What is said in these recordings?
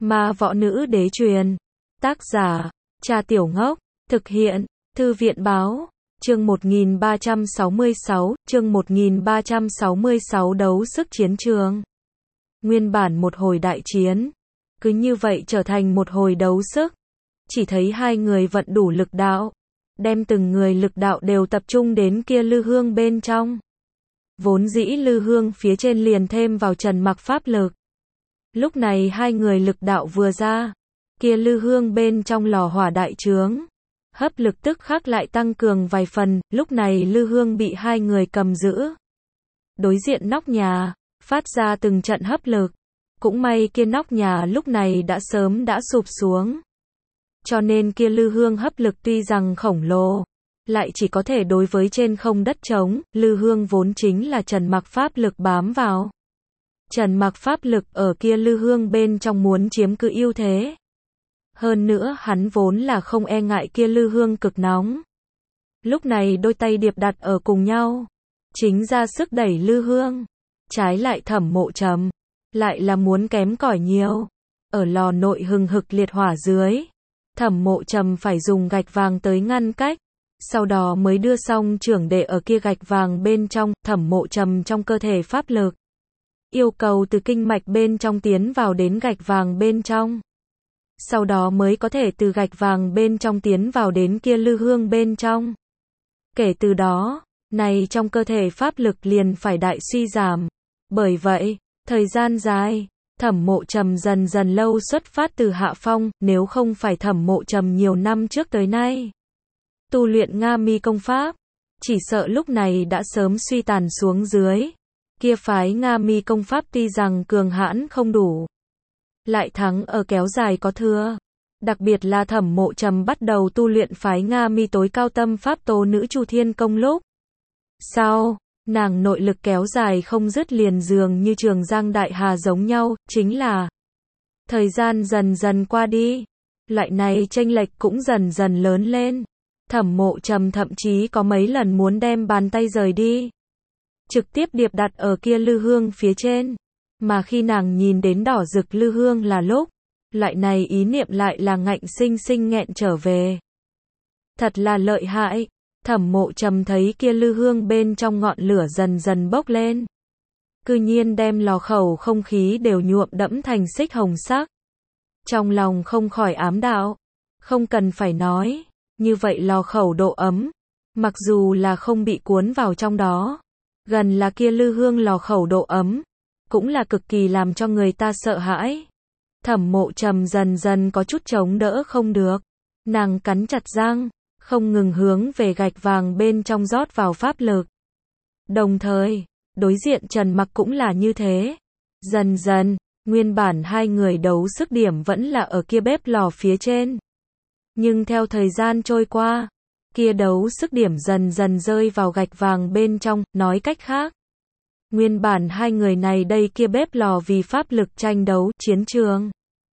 Ma võ nữ đế truyền. Tác giả, Cha Tiểu Ngốc. Thực hiện, Thư viện báo. Chương 1366, chương 1366 đấu sức chiến trường. Nguyên bản một hồi đại chiến, cứ như vậy trở thành một hồi đấu sức. Chỉ thấy hai người vận đủ lực đạo, đem từng người lực đạo đều tập trung đến kia lư hương bên trong. Vốn dĩ lư hương phía trên liền thêm vào Trần Mặc pháp lực. Lúc này hai người lực đạo vừa ra, kia lư hương bên trong lò hỏa đại trướng, hấp lực tức khắc lại tăng cường vài phần, lúc này lư hương bị hai người cầm giữ. Đối diện nóc nhà, phát ra từng trận hấp lực. Cũng may kia nóc nhà lúc này đã sớm đã sụp xuống. Cho nên kia lư hương hấp lực tuy rằng khổng lồ, lại chỉ có thể đối với trên không đất trống, lư hương vốn chính là Trần Mặc pháp lực bám vào. Trần Mặc pháp lực ở kia lư hương bên trong muốn chiếm cứ ưu thế. Hơn nữa hắn vốn là không e ngại kia lư hương cực nóng. Lúc này đôi tay điệp đặt ở cùng nhau, chính ra sức đẩy lư hương. Trái lại Thẩm Mộ Trầm, lại là muốn kém cỏi nhiều. Ở lò nội hừng hực liệt hỏa dưới, Thẩm Mộ Trầm phải dùng gạch vàng tới ngăn cách. Sau đó mới đưa xong trưởng đệ ở kia gạch vàng bên trong, Thẩm Mộ Trầm trong cơ thể pháp lực. Yêu cầu từ kinh mạch bên trong tiến vào đến gạch vàng bên trong. Sau đó mới có thể từ gạch vàng bên trong tiến vào đến kia lư hương bên trong. Kể từ đó, này trong cơ thể pháp lực liền phải đại suy giảm. Bởi vậy, thời gian dài, Thẩm Mộ Trầm dần dần lâu xuất phát từ hạ phong, nếu không phải Thẩm Mộ Trầm nhiều năm trước tới nay tu luyện Nga Mi công pháp, chỉ sợ lúc này đã sớm suy tàn xuống dưới. Kia phái Nga Mi công pháp tuy rằng cường hãn không đủ, lại thắng ở kéo dài có thừa. Đặc biệt là Thẩm Mộ Trầm bắt đầu tu luyện phái Nga Mi tối cao tâm pháp Tố Nữ Chu Thiên công lúc sau, nàng nội lực kéo dài không dứt liền dường như Trường Giang Đại Hà giống nhau, chính là thời gian dần dần qua đi, loại này chênh lệch cũng dần dần lớn lên. Thẩm Mộ Trầm thậm chí có mấy lần muốn đem bàn tay rời đi, trực tiếp điệp đặt ở kia lư hương phía trên. Mà khi nàng nhìn đến đỏ rực lư hương là lúc, loại này ý niệm lại là ngạnh sinh sinh nghẹn trở về. Thật là lợi hại. Thẩm Mộ Trầm thấy kia lư hương bên trong ngọn lửa dần dần bốc lên, cư nhiên đem lò khẩu không khí đều nhuộm đẫm thành xích hồng sắc. Trong lòng không khỏi ám đạo, không cần phải nói, như vậy lò khẩu độ ấm, mặc dù là không bị cuốn vào trong đó, gần là kia lư hương lò khẩu độ ấm, cũng là cực kỳ làm cho người ta sợ hãi. Thẩm Mộ Trầm dần dần có chút chống đỡ không được, nàng cắn chặt răng, không ngừng hướng về gạch vàng bên trong rót vào pháp lực. Đồng thời, đối diện Trần Mặc cũng là như thế. Dần dần, nguyên bản hai người đấu sức điểm vẫn là ở kia bếp lò phía trên. Nhưng theo thời gian trôi qua, kia đấu sức điểm dần dần rơi vào gạch vàng bên trong, nói cách khác. Nguyên bản hai người này đây kia bếp lò vì pháp lực tranh đấu, chiến trường.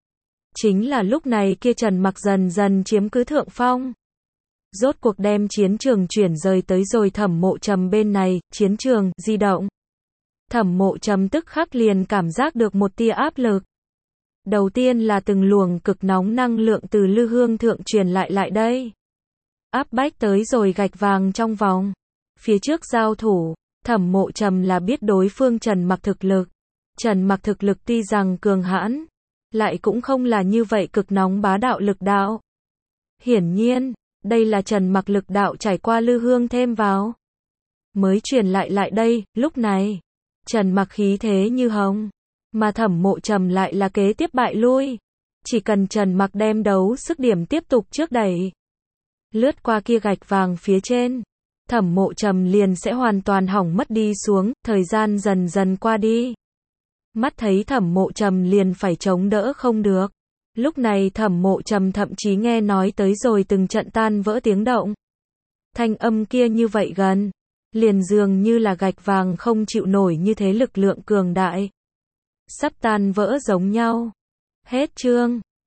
Chính là lúc này kia Trần Mặc dần dần chiếm cứ thượng phong. Rốt cuộc đem chiến trường chuyển rời tới rồi Thẩm Mộ Trầm bên này, chiến trường di động. Thẩm Mộ Trầm tức khắc liền cảm giác được một tia áp lực. Đầu tiên là từng luồng cực nóng năng lượng từ lư hương thượng truyền lại đây. Áp bách tới rồi gạch vàng trong vòng. Phía trước giao thủ, Thẩm Mộ Trầm là biết đối phương Trần Mặc thực lực. Trần Mặc thực lực tuy rằng cường hãn, lại cũng không là như vậy cực nóng bá đạo lực đạo. Hiển nhiên, đây là Trần Mặc lực đạo trải qua lư hương thêm vào, mới truyền lại đây. Lúc này, Trần Mặc khí thế như hồng, mà Thẩm Mộ Trầm lại là kế tiếp bại lui. Chỉ cần Trần Mặc đem đấu sức điểm tiếp tục trước đẩy, lướt qua kia gạch vàng phía trên, Thẩm Mộ Trầm liền sẽ hoàn toàn hỏng mất đi xuống. Thời gian dần dần qua đi, mắt thấy Thẩm Mộ Trầm liền phải chống đỡ không được. Lúc này Thẩm Mộ Trầm thậm chí nghe nói tới rồi từng trận tan vỡ tiếng động. Thanh âm kia như vậy gần, liền dường như là gạch vàng không chịu nổi như thế lực lượng cường đại, sắp tan vỡ giống nhau. Hết chương.